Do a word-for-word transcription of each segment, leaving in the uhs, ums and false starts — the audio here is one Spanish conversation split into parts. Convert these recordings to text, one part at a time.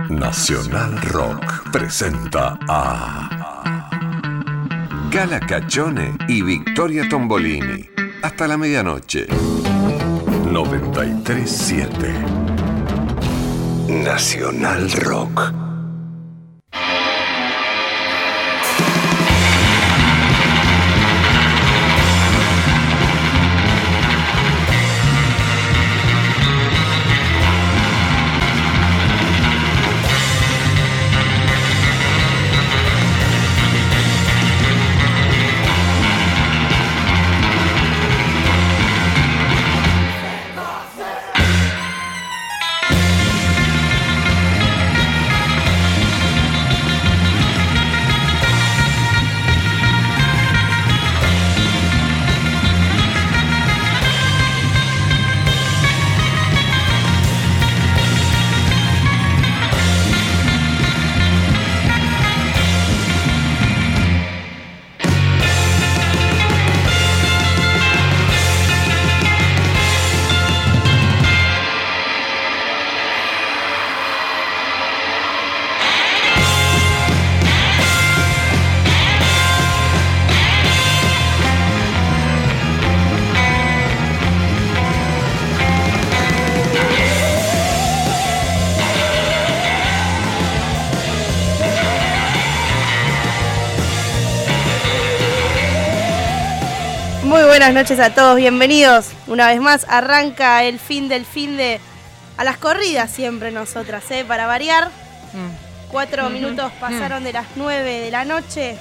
Nacional Rock presenta a Gala Caccione y Victoria Tombolini. Hasta la medianoche. noventa y tres siete Nacional Rock. Buenas noches a todos, bienvenidos. Una vez más arranca el fin del fin de... A las corridas siempre nosotras, ¿eh? Para variar. Mm. Cuatro mm-hmm. minutos pasaron mm. de las nueve de la noche.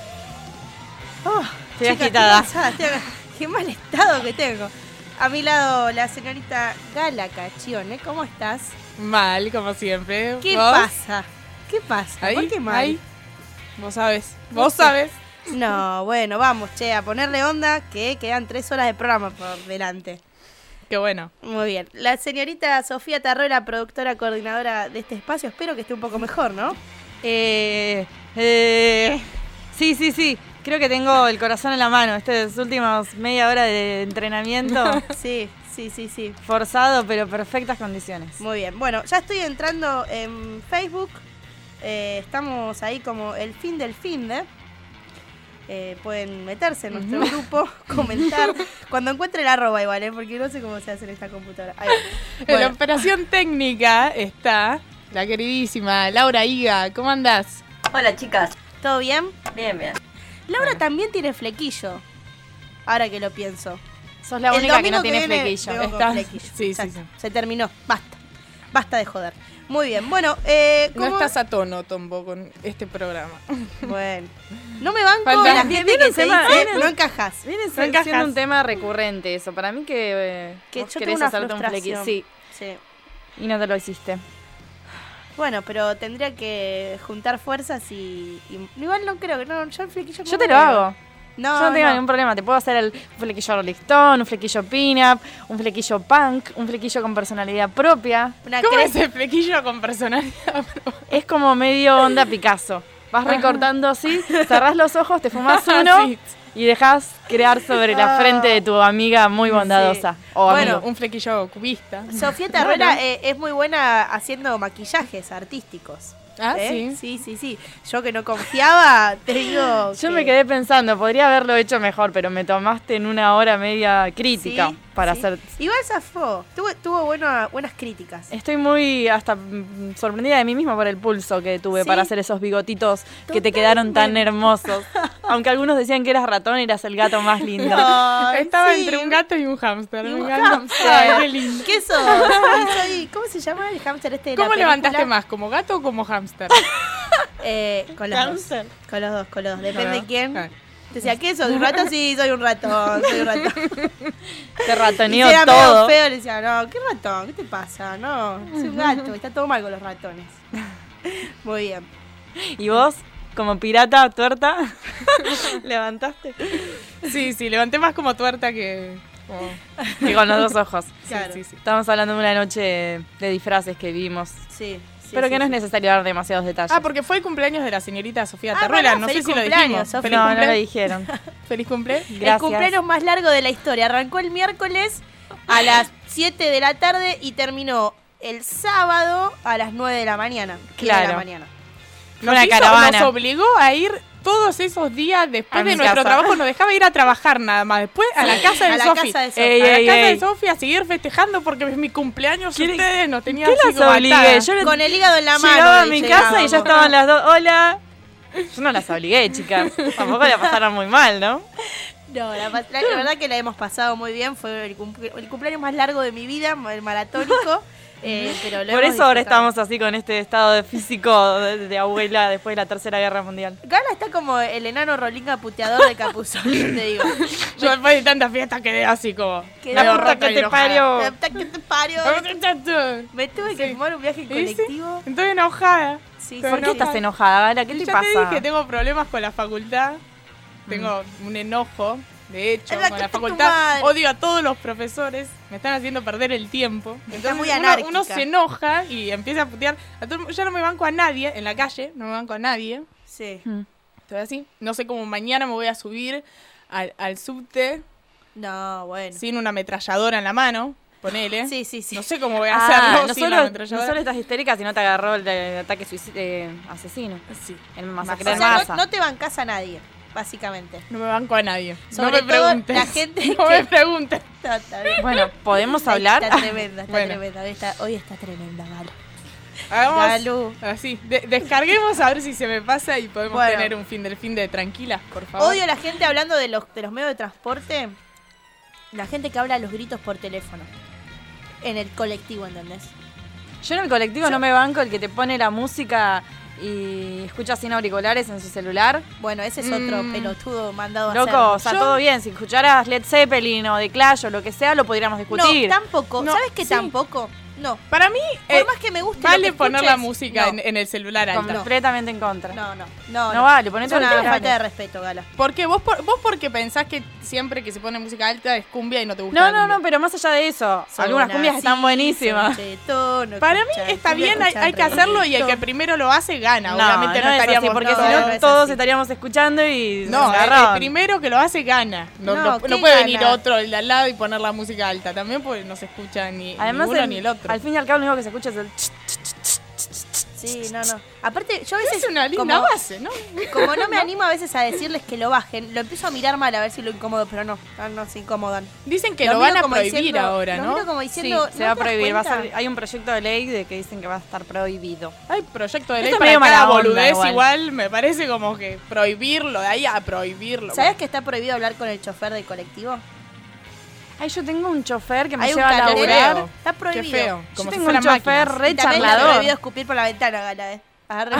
Oh, estoy chica, agitada. Estoy cansada, estoy... Qué mal estado que tengo. A mi lado la señorita Gala Caccione, ¿cómo estás? Mal, como siempre. ¿Qué ¿Vos? pasa? ¿Qué pasa? ¿Ahí? ¿Por qué mal? Ahí. Vos sabés, vos sabés. No, bueno, vamos, che, a ponerle onda que quedan tres horas de programa por delante. Qué bueno. Muy bien. La señorita Sofía Tarrola, productora coordinadora de este espacio, espero que esté un poco mejor, ¿no? Eh, eh, sí, sí, sí. Creo que tengo el corazón en la mano. Estas últimas media hora de entrenamiento. Sí, sí, sí, sí. Forzado, pero perfectas condiciones. Muy bien. Bueno, ya estoy entrando en Facebook. Eh, estamos ahí como el fin del fin de... Eh, pueden meterse en nuestro grupo, comentar. Cuando encuentre el arroba igual, ¿eh? Porque no sé cómo se hace en esta computadora. Ahí va. Bueno. En la operación técnica está la queridísima Laura Higa. ¿Cómo andás? Hola, chicas. ¿Todo bien? Bien, bien. Laura bueno. también tiene flequillo. Ahora que lo pienso. Sos la el única que no que tiene viene, flequillo. Está... flequillo. Sí, sí, sí. Se terminó. Basta. Basta de joder. Muy bien, bueno, eh, ¿cómo? No estás a tono, Tombo, con este programa. Bueno, no me banco Falta. la gente que se tema, dice, viene, no encajás. Viene no encajás. siendo un tema recurrente eso. Para mí que, eh, que vos yo querés tengo una hacerte un flequillo. Sí. sí. Y no te lo hiciste. Bueno, pero tendría que juntar fuerzas y... y igual no creo que... No, yo el flequillo... Yo te lo hago. No, Yo no tengo no. ningún problema. Te puedo hacer el flequillo Rolling Stone, un flequillo pin-up, un flequillo punk, un flequillo con personalidad propia. Una ¿Cómo cre- es el flequillo con personalidad propia? Es como medio onda Picasso. Vas recortando así, cerrás los ojos, te fumás uno Sí. y dejás crear sobre la frente de tu amiga muy bondadosa. Sí. O Bueno, amigo. Un flequillo cubista. Sofía Tarrola eh, es muy buena haciendo maquillajes artísticos. Ah, ¿Eh? sí. Sí, sí, sí. Yo que no confiaba, te digo. Yo que... me quedé pensando, podría haberlo hecho mejor, pero me tomaste en una hora media crítica Sí, para sí. hacer... Igual zafó. Tuvo, tuvo buena, buenas críticas. Estoy muy hasta mm, sorprendida de mí misma por el pulso que tuve ¿Sí? para hacer esos bigotitos que te quedaron tan Totalmente. hermosos. Aunque algunos decían que eras ratón, eras el gato más lindo. Ay, Estaba sí. entre un gato y un hámster. Y Me un encanta. hámster. Ay, qué lindo. ¿Qué sos? Soy- soy- ¿Cómo se llama el hámster este de la ¿Cómo levantaste película? más? ¿Como gato o como hámster? Eh, con los Hámster. dos. Con los dos, con los dos. Depende Con de los- quién. claro. Decía, ¿qué sos? ¿Un ratón? Sí, soy un ratón. Soy un ratón. Te Y ratoneo si era todo. medio feo, le decía, no, ¿qué ratón? ¿Qué te pasa? No, soy un gato. Está todo mal con los ratones. Muy bien. ¿Y vos, como pirata, tuerta, levantaste? Sí, sí, levanté más como tuerta que... como- Que con los dos ojos. Claro. Sí, sí, sí. Estamos hablando de una noche de disfraces que vimos. Sí. sí, pero sí, que no es sí. necesario dar demasiados detalles. Ah, porque fue el cumpleaños de la señorita Sofía Ah, Tarrola. bueno, No sé feliz si lo cumpleaños, dijimos. Sofi. Feliz no, no cumple. lo dijeron. Feliz cumple. Gracias. El cumpleaños más largo de la historia. Arrancó el miércoles a las siete de la tarde y terminó el sábado a las nueve de la mañana. Claro. De la mañana. Nos, Una hizo- caravana. nos obligó a ir todos esos días después A de mi nuestro casa. trabajo, nos dejaba ir a trabajar nada más. Después a la casa a de la Sofi. casa de Sofi. A Ey, la ey, casa ey. de Sofi a seguir festejando porque es mi cumpleaños y ¿Quiere- ustedes nos tenían ¿Qué así las como obligué? atadas. Yo Con el hígado en la mano. llegaba a y mi llegábamos. casa y ya estaban las dos. Hola. Yo no las obligué, chicas. Tampoco la pasaron muy mal, ¿no? No, la, pas- la- la verdad que la hemos pasado muy bien. Fue el, cumple- el cumpleaños más largo de mi vida, el maratónico. eh, pero lo Por hemos eso ahora disfrutado. estamos así con este estado de físico de, de abuela después de la Tercera Guerra Mundial. Gala está como el enano rolinga puteador de Capuzón, yo te digo. Yo después de tantas fiestas quedé así como. Quedé medio la puta rota que y te enojada. parió. La puta que te parió. Me tuve que Sí. fumar un viaje en ¿Y sí? colectivo. Estoy enojada. Sí, Estoy ¿Por qué sí. estás enojada, Gala? ¿Qué te ya pasa? te dije, tengo problemas con la facultad. Tengo un enojo, de hecho, Es la con que la está tu facultad. madre. Odio a todos los profesores. Me están haciendo perder el tiempo. Entonces muy uno, anárquica. uno se enoja y empieza a putear. A todo el mundo. Yo no me banco a nadie en la calle. No me banco a nadie. Sí. Mm. Estoy así. No sé cómo mañana me voy a subir al, al subte No, bueno. sin una ametralladora en la mano. Ponele. Sí, sí, sí. No sé cómo voy a Ah, hacerlo no sin la solo, no ametralladora. solo estás histérica, sino te agarró el, de- ataque suicida, eh, asesino. Sí. El O masacre sea, en no, masa. no te bancás a nadie, básicamente. No me banco a nadie. Sobre no me todo preguntes. la gente no que- me preguntes. Está, está bien. Bueno, ¿podemos hablar? Está tremenda, está Bueno. tremenda. Hoy está, hoy está tremenda, Galo. Hagamos Galu. así. De- descarguemos a ver si se me pasa y podemos Bueno. tener un fin del fin de tranquilas, por favor. Odio a la gente hablando de los, de los medios de transporte. La gente que habla a los gritos por teléfono. En el colectivo, ¿entendés? Yo en el colectivo no me banco el que te pone la música y escucha sin auriculares en su celular. Bueno, ese es otro Mm. pelotudo mandado a Loco, hacer. o sea, Yo- todo bien. Si escucharas Led Zeppelin o The Clash o lo que sea, lo podríamos discutir. No, tampoco. No, ¿Sabes qué sí. tampoco? No. Para mí, Por eh, más que me guste lo vale que poner escuches, la música no. en, en el celular alta. Completamente en contra. No, no, no. No vale, ponete Es una auriculares. falta de respeto, Gala. Porque vos, por, vos porque pensás que siempre que se pone música alta es cumbia y no te gusta No, la no, cumbia. no, pero más allá de eso, algunas Son cumbias están así, buenísimas. son chetón, no Para mí escuchan está cumbia, bien, hay, escuchan hay que hacerlo y el que reggaetón. primero lo hace gana. No, Obviamente no, no es estaríamos así, porque no, si no no es todos así. estaríamos escuchando y No, se el, el agarraban. primero que lo hace gana. No, No, no- ¿qué no puede gana? venir otro, el de al lado, y poner la música alta. También porque no se escucha ni, Además, ni uno el- ni el otro. al fin y al cabo lo único que se escucha es el ch, Sí, no, no. Aparte, yo a veces. es una linda como, base, ¿no? como no me animo a veces a decirles que lo bajen, lo empiezo a mirar mal a ver si lo incomodo, pero no, no, no se incomodan. Dicen que Los lo van miro a como prohibir diciendo- ahora, los ¿no? miro como Sí, diciendo, se ¿no va a te das prohibir. Va a cuenta? ser- hay un proyecto de ley de que dicen que va a estar prohibido. Hay proyecto de ley Esto es para medio cada mala onda boludez igual. igual. Me parece como que prohibirlo, de ahí a prohibirlo. ¿Sabes que está prohibido hablar con el chofer del colectivo? Ay, yo tengo un chofer que me Hay un lleva a cartelero. laburar. Está Qué prohibido. feo. Yo Como si tengo un fueran chofer máquinas. re Y también está charlador. prohibido escupir por la ventana, Gala, ¿eh? Agarre.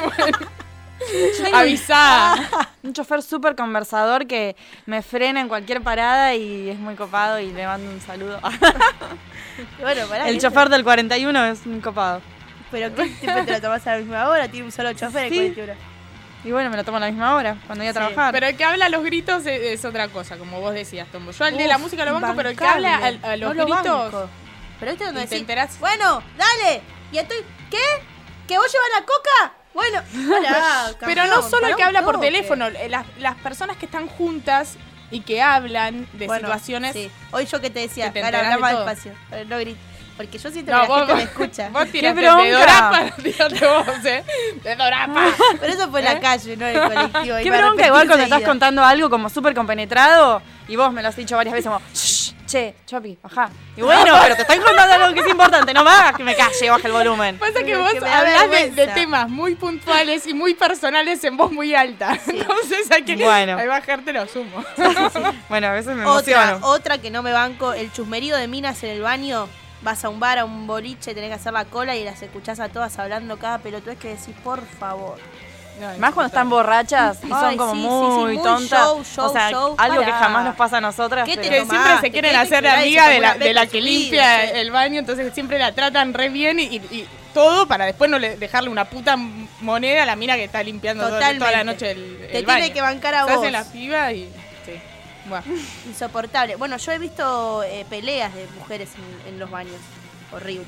Yo tengo un- Avisá. Un chofer súper conversador que me frena en cualquier parada y es muy copado y le mando un saludo. Bueno, pará. El ¿qué- chofer del cuarenta y uno es un copado. ¿Pero qué siempre te lo tomás a la misma hora? Tiene un solo chofer Sí. el colectivo. Y bueno, me lo tomo a la misma hora, cuando voy a Sí, trabajar. Pero el que habla a los gritos es, es otra cosa, como vos decías, Tombo. Yo al de la Uf, música lo banco, pero el que habla a, bancable. a los No lo gritos... banco. Pero viste donde y te decís, enterás- bueno, dale. Y estoy, ¿qué? ¿Que vos llevas la coca? Bueno, hola, Pero no campeón, solo el pará que un habla por toque. teléfono, eh, las, las personas que están juntas y que hablan de Bueno, situaciones... sí. Hoy yo que te decía, que te Gala, enterás habla de más todo. despacio. pero No grites. Porque yo siento No, que la vos, gente vos- me escucha. Vos tiraste bronca! de dorapa, tiraste vos, ¿eh? De dorapa. Pero eso fue en la ¿Eh? calle, no en el colectivo. y Qué me bronca arrepentí igual cuando estás enseguida. contando algo como súper compenetrado y vos me lo has dicho varias veces como, "Shh, che, Chopi, bajá. Y bueno, pero te estoy contando algo que es importante, no me hagas que me calle, baja el volumen. Pasa que Pero vos que me da hablas de, vergüenza. de temas muy puntuales y muy personales en voz muy alta. Entonces hay que Bueno. hay bajarte los humos. Bueno, a veces me Otra, emociono. otra que no me banco, el chusmerío de minas en el baño. Vas a un bar, a un boliche, tenés que hacer la cola y las escuchás a todas hablando cada pelotudez que decís, por favor. Más cuando están borrachas y son Ay, como sí, sí, muy, sí, muy tontas. show, show, o sea, show. algo que Pará. jamás nos pasa a nosotras. ¿Qué te pero- Que tomás? siempre se ¿Qué quieren te hacer tirás y amiga se de la, pone de la una que peta limpia subida, sí. el baño, entonces siempre la tratan re bien y, y todo para después no le, dejarle una puta moneda a la mina que está limpiando todo- Totalmente. toda la noche el, Te el baño. tiene que bancar a Se vos. hacen la piba y... Sí. Bueno. Insoportable. Bueno, yo he visto eh, peleas de mujeres en, en los baños. Horrible.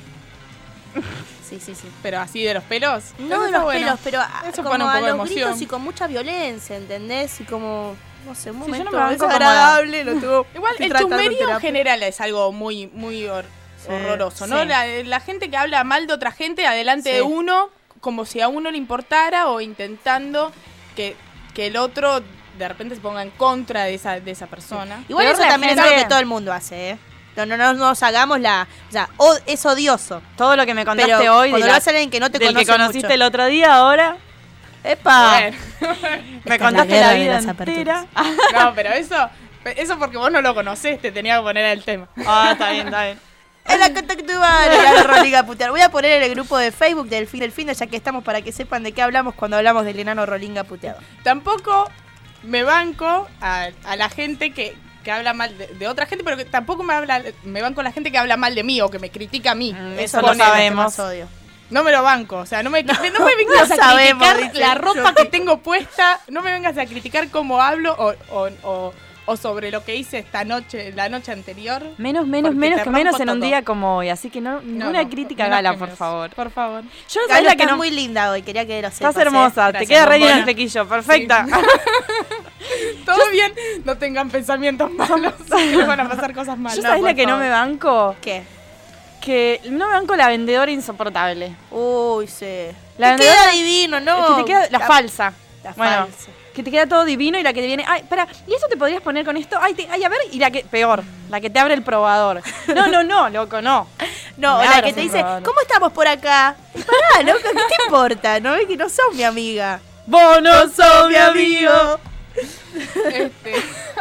Sí, sí, sí. Pero así de los pelos. No Eso de está los bueno. pelos, pero a- Eso como pone un a poco de los emoción. gritos y con mucha violencia, ¿entendés? Y como, no sé, un Sí, yo no momento me banco como desagradable. Lo tuvo, Igual estoy el tratando en chusmerío en terapia. general es algo muy, muy... or- Sí, horroroso, ¿no? sí. La, la gente que habla mal de otra gente adelante Sí. de uno, como si a uno le importara o intentando que, que el otro de repente se ponga en contra de esa, de esa persona. Igual Peor eso la también es gente- algo que todo el mundo hace, ¿eh? No, no, no nos hagamos la... O sea, o- es odioso. Todo lo que me contaste Pero hoy de cuando la- lo hace alguien que no te del conoce que conociste mucho. el otro día, ahora ¡Epa! Bueno. me es la contaste guerra la de vida las entera. No, pero eso, eso porque vos no lo conocés, te tenía que poner el tema. Ah, está bien, está bien. Es la contactual, la Rolinga putear. Voy a poner en el grupo de Facebook del fin del fin, ya que estamos para que sepan de qué hablamos cuando hablamos del enano Rolinga puteado. Tampoco me banco a, a la gente que, que habla mal de, de otra gente, pero que tampoco me habla me banco a la gente que habla mal de mí o que me critica a mí. Mm, Eso eso lo pone- es lo que sabemos. más odio. No me lo banco, o sea, no me, no, me vengas no a sabemos, criticar dice. la ropa que tengo puesta, no me vengas a criticar cómo hablo o, o, o, o sobre lo que hice esta noche, la noche anterior. Menos, menos, Porque menos te que menos rompo en un todo. día como hoy. Así que no, No, ninguna no, crítica, menos Gala, que por menos. favor. Por favor. Yo no Galo, sabía la que estás no. muy linda hoy, quería que lo sepas. Estás hermosa, ¿eh? te Gracias, queda re bien el bombona. flequillo, perfecta. Todo bien, no tengan pensamientos malos, que les van a pasar cosas malas. Yo no, sabés la por que no favor. me banco, ¿Qué? que no me banco la vendedora insoportable. Uy, sí. La te vendedora- queda divino, ¿no? que te queda la, falsa. La Bueno, falsa. que te queda todo divino y la que te viene, ay, espera, ¿y eso te podrías poner con esto? Ay, te- ay, a ver, y la que, peor, la que te abre el probador. No, no, no, loco, no. No, Me la abras que te un dice, probador. ¿cómo estamos por acá? Y pará, loco, ¿qué te importa? ¿No ves que no sos mi amiga? Vos no sos mi amigo. Este,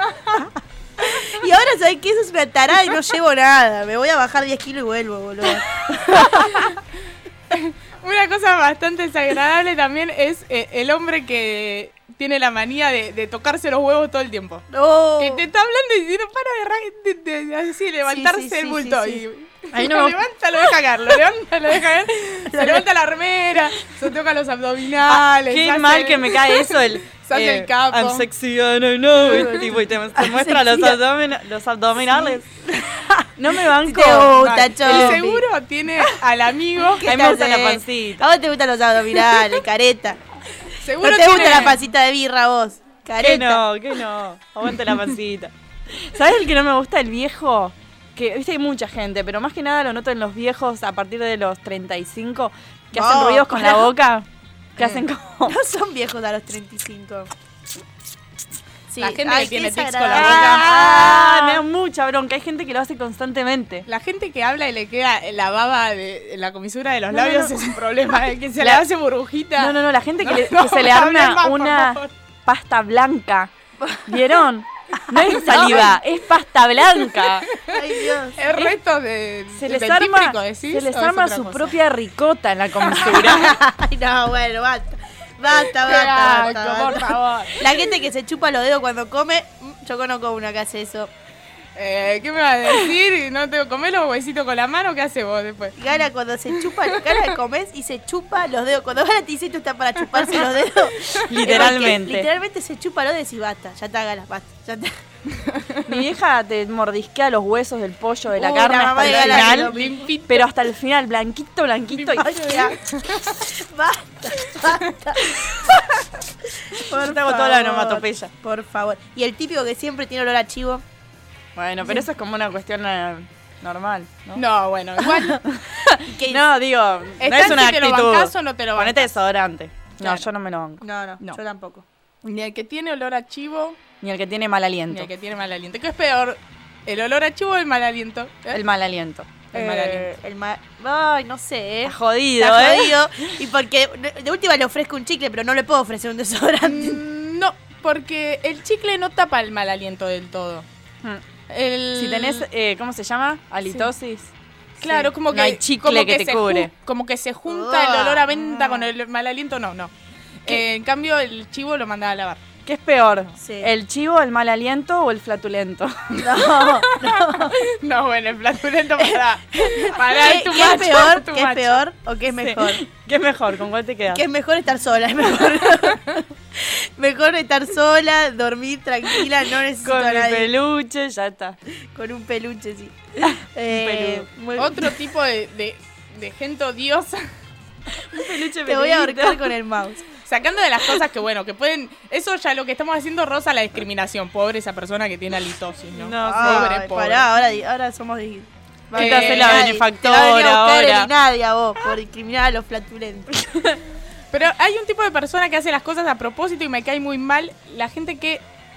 Y ahora, ¿sabes qué? Eso es una tarada y no llevo nada. Me voy a bajar diez kilos y vuelvo, boludo. una cosa bastante desagradable también es eh, el hombre que tiene la manía de, de tocarse los huevos todo el tiempo. No. Que te está hablando y diciendo, para de, ra- de, de- así, levantarse sí, sí, el sí, bulto. sí, Y Ahí no lo me- levanta, lo deja caer, lo levanta, lo deja caer. Se levanta la remera, se toca los abdominales. Qué hace- mal que me cae eso, el... Se hace el capo. I'm sexy and I know it. Tipo, y te, te muestra los, sexy. abdomina- los abdominales. No me banco. Te gusta, Mal. Chopi. El seguro tiene al amigo. ¿Qué A mí te me gusta la hace? pancita. A vos te gustan los abdominales, careta. Seguro No te tiene, gusta la pancita de birra, vos. Careta. Que no, que no. Aguante la pancita. ¿Sabes el que no me gusta? El viejo. Que, viste, hay mucha gente, pero más que nada lo noto en los viejos a partir de los treinta y cinco que hacen No, ruidos con la claro. boca. Que Eh. hacen como. No son viejos a los treinta y cinco. Sí. La gente ay, que tiene qué tics con la desagradable. Ah, me da mucha bronca. Hay gente que lo hace constantemente. La gente que habla y le queda la baba de la comisura de los No, no, labios no. es un problema. eh, Que se La- le hace burbujita. No, no, no, la gente que, No, le- que no, se le hable arma más, por una favor. pasta blanca. ¿Vieron? No es saliva, es pasta blanca. Ay, Dios. Es resto de Se les dentífrico, arma, decís, se les o es arma otra su cosa? propia ricota en la comisura. Ay, no, bueno, basta. Basta, Qué basta, asco, basta, por basta. favor. La gente que se chupa los dedos cuando come, mm, yo conozco una que hace eso. Eh, ¿Qué me vas a decir? ¿No te comés los huesitos con la mano? ¿Qué haces vos después? Gana cuando se chupa, Gana comes y se chupa los dedos. Cuando Gana te dice tú está para chuparse los dedos. es porque Literalmente. Literalmente se chupa los dedos y basta. Ya está, Gana, basta. Ya está. Mi vieja te mordisquea los huesos del pollo, de la Uh, carne la hasta mamá el de Gala final. que lo- Limpito. Pero hasta el final, blanquito, blanquito. Y, Ay, ya. Basta, basta. Yo te hago toda la onomatopeya. Por favor. Y el típico que siempre tiene olor a chivo. Bueno, pero eso es como una cuestión eh, normal, ¿no? No, bueno, igual. que- No, digo, no Está es en una si te lo actitud. bancás o no te lo Ponete bancás. desodorante. No, Claro. yo no me lo banco. No, no, No. yo tampoco. Ni el que tiene olor a chivo, Ni el que tiene mal ni aliento. el que tiene mal aliento. ¿Qué es peor? ¿El olor a chivo o el mal aliento? ¿Eh? El mal aliento. El mal aliento. Eh, el ma- Ay, no sé. eh. Está jodido, Está ¿eh? jodido. Y porque de- de última le ofrezco un chicle, pero no le puedo ofrecer un desodorante. Mm, No, porque el chicle no tapa el mal aliento del todo. Mm. El... Si tenés, eh, ¿cómo se llama? Halitosis. Claro, Sí. como No que, hay chicle como que te se cubre. ju- como que se junta el Ah. olor a menta con el mal aliento, no, no. Eh, en cambio, el chivo lo mandaba a lavar. ¿Qué es peor? Sí. ¿El chivo, el mal aliento o el flatulento? No. No, bueno, el flatulento para. Para ¿Qué, es tu qué es macho, peor? tu ¿Qué es macho. peor o qué es mejor? ¿Qué es mejor? ¿Con cuál te quedas? Que es mejor estar sola, es mejor. Mejor estar sola, dormir tranquila, no necesito Con a mi nadie. peluche, ya está. Con un peluche, sí. Eh, muy- Otro tipo de, de, de gente odiosa. Un peluche Te voy a peludito. ahorcar con el mouse. Sacando de las cosas que, bueno, que pueden. Eso ya lo que estamos haciendo roza la discriminación. Pobre esa persona que tiene halitosis, ¿no? No, sí. pobre, Ay, pobre. pará, ahora, di- ahora somos de- ¿Qué te hace la Nadie. benefactora Te va a venir a buscar ahora? el Inadia a vos por discriminar a los flatulentos. Pero hay un tipo de persona que hace las cosas a propósito y me cae muy mal. La gente que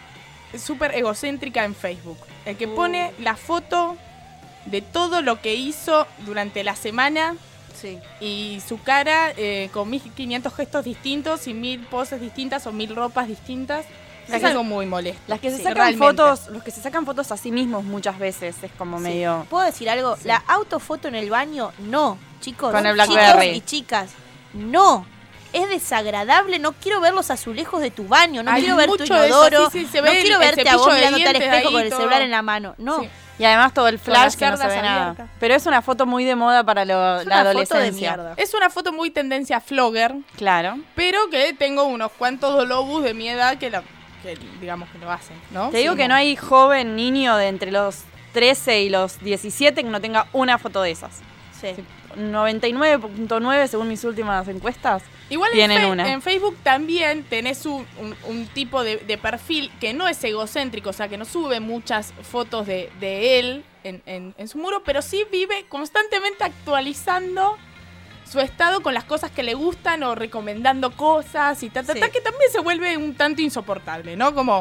es súper egocéntrica en Facebook. El que Uh. pone la foto de todo lo que hizo durante la semana Sí. y su cara eh, con mil quinientos gestos distintos y mil poses distintas o mil ropas distintas. Las Es que- algo muy molesto. Las que se Sí, sacan realmente. fotos, los que se sacan fotos a sí mismos muchas veces es como Sí. medio. ¿Puedo decir algo? La autofoto en el baño, no, chicos. Con el Chicos Blackberry. y chicas, no. Es desagradable, no quiero ver los azulejos de tu baño, no Hay quiero ver tu mucho de eso, inodoro, sí, sí, se no ve el- quiero el verte a cepillo vos de mirándote al dientes espejo ahí, con el todo. celular en la mano. No, Sí. Y además todo el Con las flash que no se ve cerdas nada. abiertas. Pero es una foto muy de moda para lo- es la una foto de adolescencia. mierda. Es una foto muy tendencia flogger, Claro. pero que tengo unos cuantos dolobus de mi edad que, la, que digamos que lo hacen, ¿no? Te digo Sí, que no hay joven niño de entre los trece y los diecisiete que no tenga una foto de esas. Sí. noventa y nueve punto nueve según mis últimas encuestas. Igual en, Tienen Fe- una. en Facebook también tenés un, un- un tipo de, de perfil que no es egocéntrico, o sea, que no sube muchas fotos de, de él en, en- en su muro, pero sí vive constantemente actualizando su estado con las cosas que le gustan o recomendando cosas y ta, ta, Sí. ta, que también se vuelve un tanto insoportable, ¿no? Como,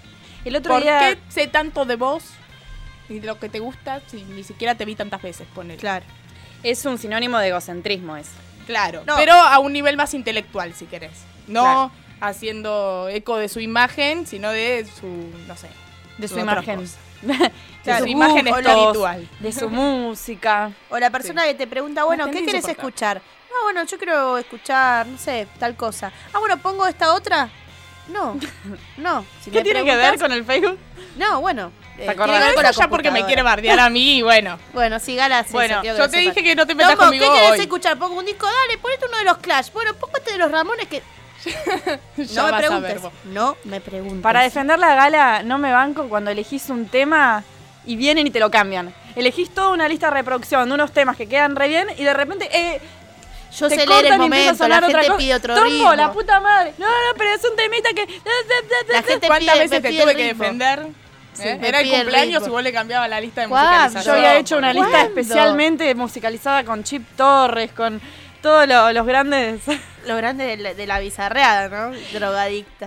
El otro ¿por día qué sé tanto de vos y de lo que te gusta si ni siquiera te vi tantas veces? Ponele. Claro. es un sinónimo de egocentrismo eso. Claro, No. pero a un nivel más intelectual, si querés. No Claro. haciendo eco de su imagen, sino de su, no sé, De su otra imagen. cosa. De De sus su imagen gustos, espiritual. de su música. O la persona que te pregunta, bueno, ¿qué Bastante quieres insoportable. escuchar? Ah, bueno, yo quiero escuchar, no sé, tal cosa. Ah, bueno, ¿pongo esta otra? No, no. Si ¿Qué me tiene que ver preguntas- con el Facebook? No, bueno. eh, acordás? tiene que ver Pero con eso la ya porque me computadora. quiere bardear a mí, y bueno. Bueno, sí, Gala, sí, Bueno, se quiero Yo que te lo dije sepas. que no te metas Tomo, conmigo ¿qué querés hoy. escuchar? Pongo un disco, dale, ponete uno de los Clash. Bueno, pongo este de los Ramones que... Ya No me vas a ver preguntes. vos. No me preguntes. Para defender la Gala, no me banco cuando elegís un tema y vienen y te lo cambian. Elegís toda una lista de reproducción de unos temas que quedan re bien y de repente eh, Yo te sé leer cortan el y empieza a momento, la sonar otra gente cosa. pide otro Trompo, ritmo. la puta madre. No, no, pero es un temita que... La gente ¿Cuántas pide, veces me te pide tuve el que ritmo. defender? Sí, ¿Eh? me Era el pide el cumpleaños ritmo. y vos le cambiabas la lista de ¿Cuándo? Yo musicalización. había hecho una lista ¿Cuándo? especialmente musicalizada con Chip Torres, con todos lo- los grandes... Lo grande de la, de la bizarreada, ¿no? Drogadicta.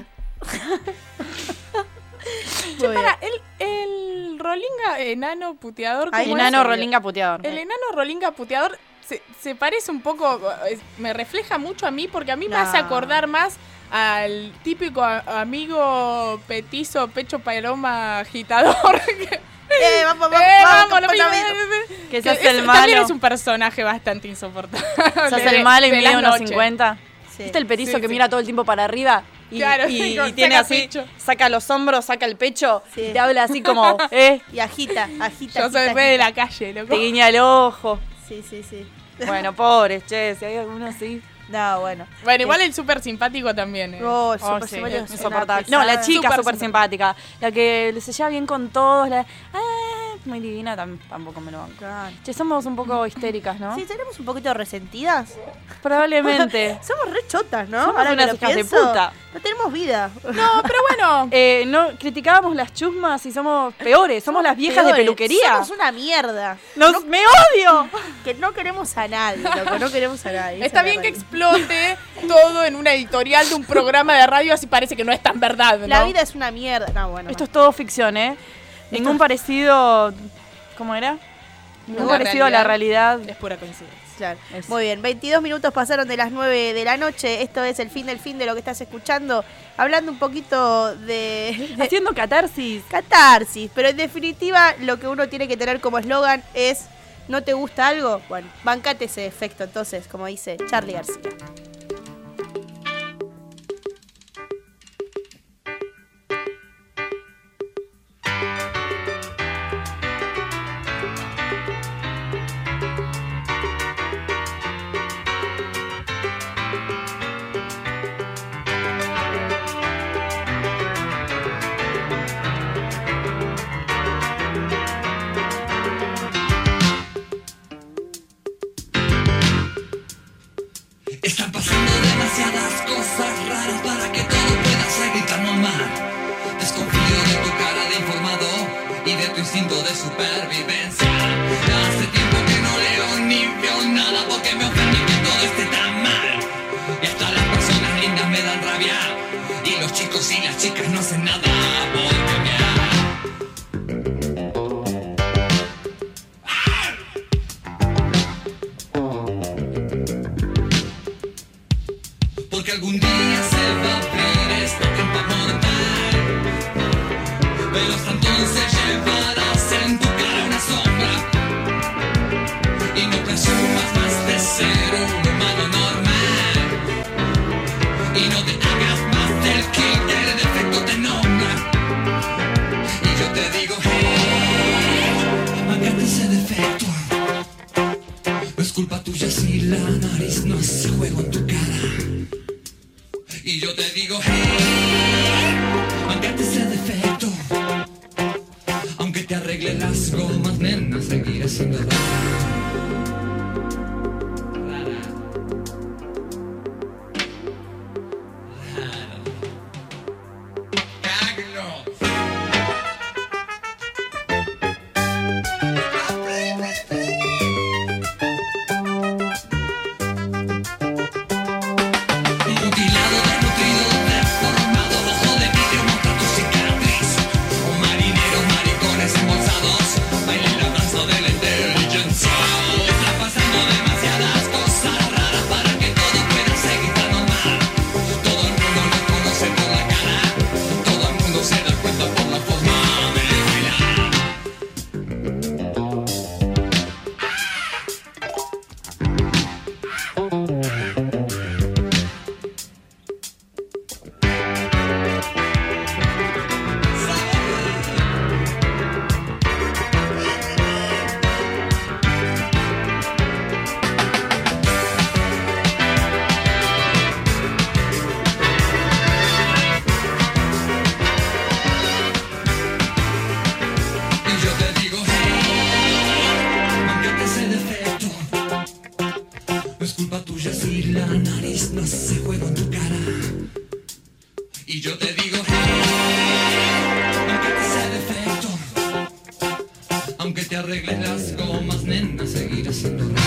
Che, Muy para, el, el Rolinga enano puteador. ¿cómo Ay, es? Enano Rolinga puteador. El enano Rolinga puteador se, se parece un poco, es- me refleja mucho a mí porque a mí me No. hace acordar más al típico a- amigo petizo, pecho paloma agitador. que- Eh, vamos, vamos, Eh, vamos, vamos, lo mismo. comportamiento. Que Que se hace el es- También malo. es un personaje bastante insoportable. Se hace de- el malo y de mide las unos noches. cincuenta. Sí. ¿Viste el petizo Sí, que sí. mira todo el tiempo para arriba? Y, Claro, y- sí, y tiene saca así, pecho. saca los hombros, saca el pecho Sí. y te habla así como, eh, Y agita, agita. Yo agita, soy re de agita. la calle, loco. te guiña el ojo. Sí, sí, sí. Bueno, pobres, che, si hay alguno así. No, bueno. Bueno, igual el súper simpático también. eh. Oh, Oh, súper sí, simpático, es una insoportable. pesada. No, la chica Súper súper simpática. La que se lleva bien con todos. La, ah, muy divina, tam- tampoco me lo banco. Claro. Che, somos un poco histéricas, ¿no? Sí, tenemos un poquito resentidas. Probablemente. Somos re chotas, ¿no? Somos Ahora que unas lo hijas de pienso, puta. No tenemos vida. No, pero bueno. Eh, no, criticábamos las chusmas y somos peores. Somos las viejas de Peores. peluquería. Somos una mierda. Nos, ¡Me odio! Que no queremos a nadie, loco. No queremos a nadie. Esa Está es la bien que realidad. explote todo en una editorial de un programa de radio, así parece que no es tan verdad, ¿no? La vida es una mierda. No, bueno. Esto es todo ficción, ¿eh? Ningún parecido... ¿Cómo era? Ningún La parecido a la realidad. es pura coincidencia. Claro. Es- Muy bien, veintidós minutos pasaron de las nueve de la noche. Esto es el fin del fin de lo que estás escuchando. Hablando un poquito de, de Haciendo catarsis. catarsis, pero en definitiva lo que uno tiene que tener como eslogan es ¿no te gusta algo? Bueno, bancate ese efecto entonces, como dice Charly García. Están pasando demasiadas cosas raras para que todo pueda seguir tan normal. Desconfío de tu cara de informado y de tu instinto de supervivencia. Hace tiempo chicos y las chicas no hacen nada por cambiar. Porque algún día se va a abrir esta trampa mortal, pero hasta entonces llevarás en tu cara una sombra y no presumas más de ser un humano normal y no te hagas más del que el defecto te nombra. Y yo te digo, hey, mangate ese defecto. No es culpa tuya si la nariz no hace juego en tu cara. Y yo te digo, hey, mangate ese defecto. Aunque te arregle las gomas, nena, seguirás siendo rara. Rara. Rara. Cáguenlo. Mutilado, desnutrido, deformado, ojo de vidrio, muestra tu cicatriz. Un marinero, maricones embolsados, bailen la danza de la inteligencia. Está pasando demasiadas cosas raras para que todo pueda seguir tan normal. Todo el mundo lo conoce por la cara, todo el mundo se da cuenta por la forma de bailar. Y yo te digo, hey, mangate ese defecto. No es culpa tuya si la nariz no hace juego en tu cara. Y yo te digo, hey, mangate ese defecto. Aunque te arregles las gomas, nena, seguirás siendo rara.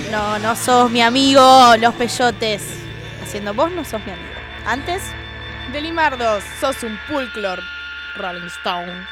No, no sos mi amigo, los peyotes. Haciendo vos no sos mi amigo. Antes, De Limardos, sos un pulclor, Rolling Stone.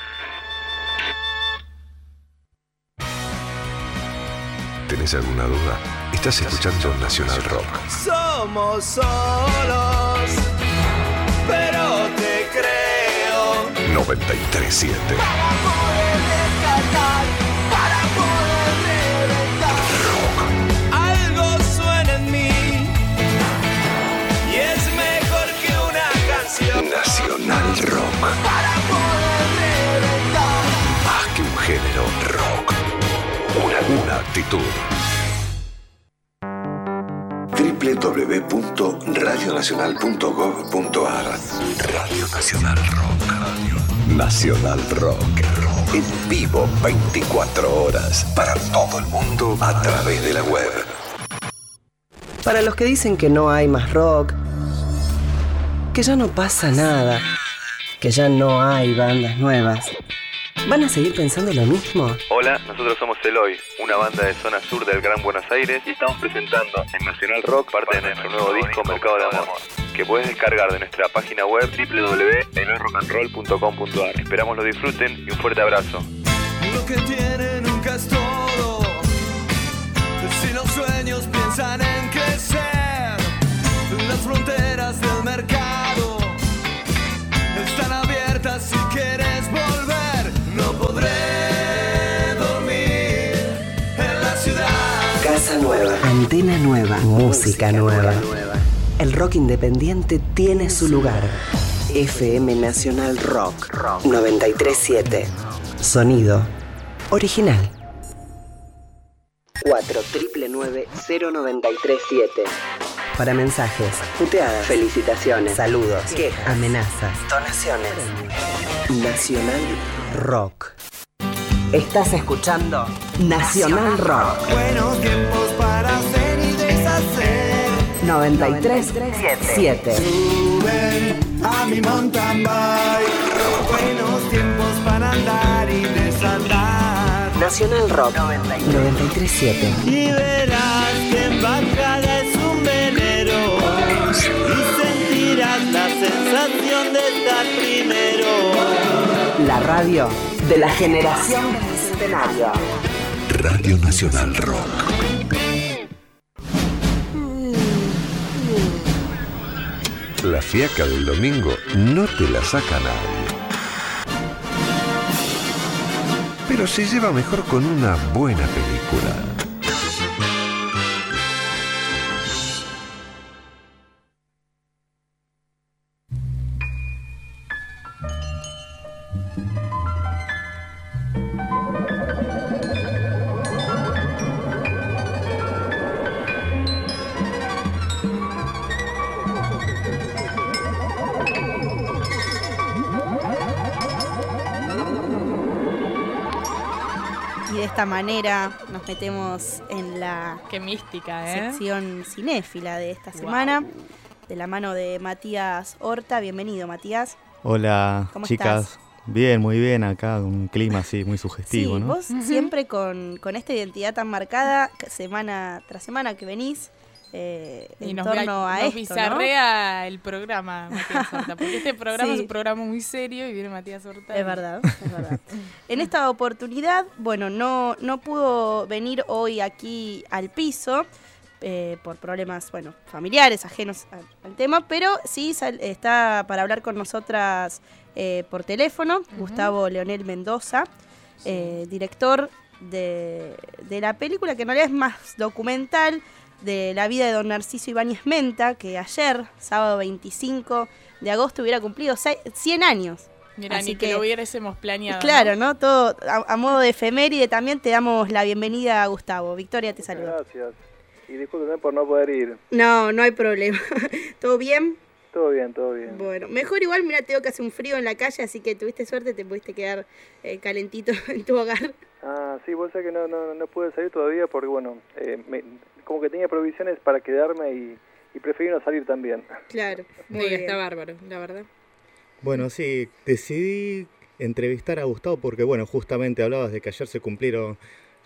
¿Tenés alguna duda? Estás escuchando Nacional Rock. Somos solos, pero te creo. noventa y tres siete. Para poder descartar, para poder reventar. Algo suena en mí y es mejor que una canción. Nacional Rock. Para poder reventar. Más que un género, rock. Una, una actitud. doble u doble u doble u punto radio nacional punto gov punto a r Radio Nacional Rock. Radio Nacional Rock. En vivo veinticuatro horas para todo el mundo a través de la web. Para los que dicen que no hay más rock, que ya no pasa nada, que ya no hay bandas nuevas, ¿van a seguir pensando lo mismo? Hola, nosotros somos Eloy, una banda de zona sur del Gran Buenos Aires y estamos presentando en Nacional Rock parte de nuestro nuevo disco Mercado de Amor, que puedes descargar de nuestra página web doble u doble u doble u punto eloy rock and roll punto com punto a r. Esperamos lo disfruten y un fuerte abrazo. Lo que tiene nunca es todo. Si los sueños piensan en crecer, las fronteras del mercado están abiertas si quieres volver. No podré dormir en la ciudad. Casa nueva, antena nueva, música nueva. El rock independiente tiene su lugar. F M Nacional Rock noventa y tres siete. Sonido original. cuatro nueve nueve cero nueve tres siete. Para mensajes, puteadas, felicitaciones, saludos, quejas, amenazas, donaciones. Nacional Rock. Estás escuchando Nacional Rock. Buenos tiempos para hacer y deshacer. noventa y tres siete. Suben a mi mountain bike. Buenos tiempos para andar y desandar. Nacional Rock noventa y tres siete. Y verás que en bajada es un velero. Y sentirás la sensación de estar primero. La radio de la generación del bicentenario. Radio Nacional Rock. La fiaca del domingo no te la saca nadie. Pero se lleva mejor con una buena película. de esta manera nos metemos en la Qué mística, ¿eh? sección cinéfila de esta semana, wow. de la mano de Matías Horta. Bienvenido, Matías. Hola, ¿Cómo chicas. estás? Bien, muy bien acá, un clima así muy sugestivo, sí, ¿no? Vos uh-huh. siempre con, con esta identidad tan marcada, semana tras semana que venís, eh, en nos torno vi- a nos esto, bizarrea ¿no? el programa, Matías Horta, porque este programa Sí. es un programa muy serio y viene Matías Horta. Es verdad, es verdad. En esta oportunidad, bueno, no, no pudo venir hoy aquí al piso eh, por problemas, bueno, familiares, ajenos al, al tema, pero sí sal- está para hablar con nosotras eh, por teléfono, uh-huh. Gustavo Leonel Mendoza, sí. eh, director de, de la película que en realidad es más documental, de la vida de don Narciso Ibáñez Menta, que ayer, sábado veinticinco de agosto, hubiera cumplido cien años. Mira, Así ni que, que lo hubiésemos planeado. Claro, ¿no? ¿no? Todo a, a modo de efeméride también te damos la bienvenida a Gustavo. Victoria te saluda. Gracias. Y discúlpeme por no poder ir. No, no hay problema. ¿Todo bien? Todo bien, todo bien. Bueno, mejor igual, mira, tengo que hacer un frío en la calle, así que tuviste suerte, te pudiste quedar eh, calentito en tu hogar. Ah, sí, vos sabés que no, no, no pude salir todavía porque, bueno, eh, me, como que tenía provisiones para quedarme y, y preferí no salir también. Claro, muy Sí, bien. está bárbaro, la verdad. Bueno, sí, decidí entrevistar a Gustavo porque, bueno, justamente hablabas de que ayer se cumplieron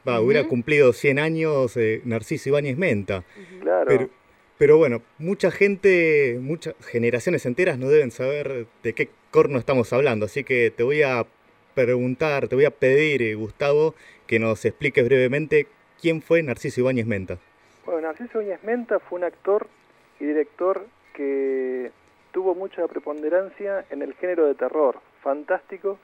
Va, hubiera cumplido cien años eh, Narciso Ibáñez Menta. Claro. Pero, pero bueno, mucha gente, muchas generaciones enteras no deben saber de qué corno estamos hablando. Así que te voy a preguntar, te voy a pedir, eh, Gustavo, que nos expliques brevemente quién fue Narciso Ibáñez Menta. Bueno, Narciso Ibáñez Menta fue un actor y director que tuvo mucha preponderancia en el género de terror, fantástico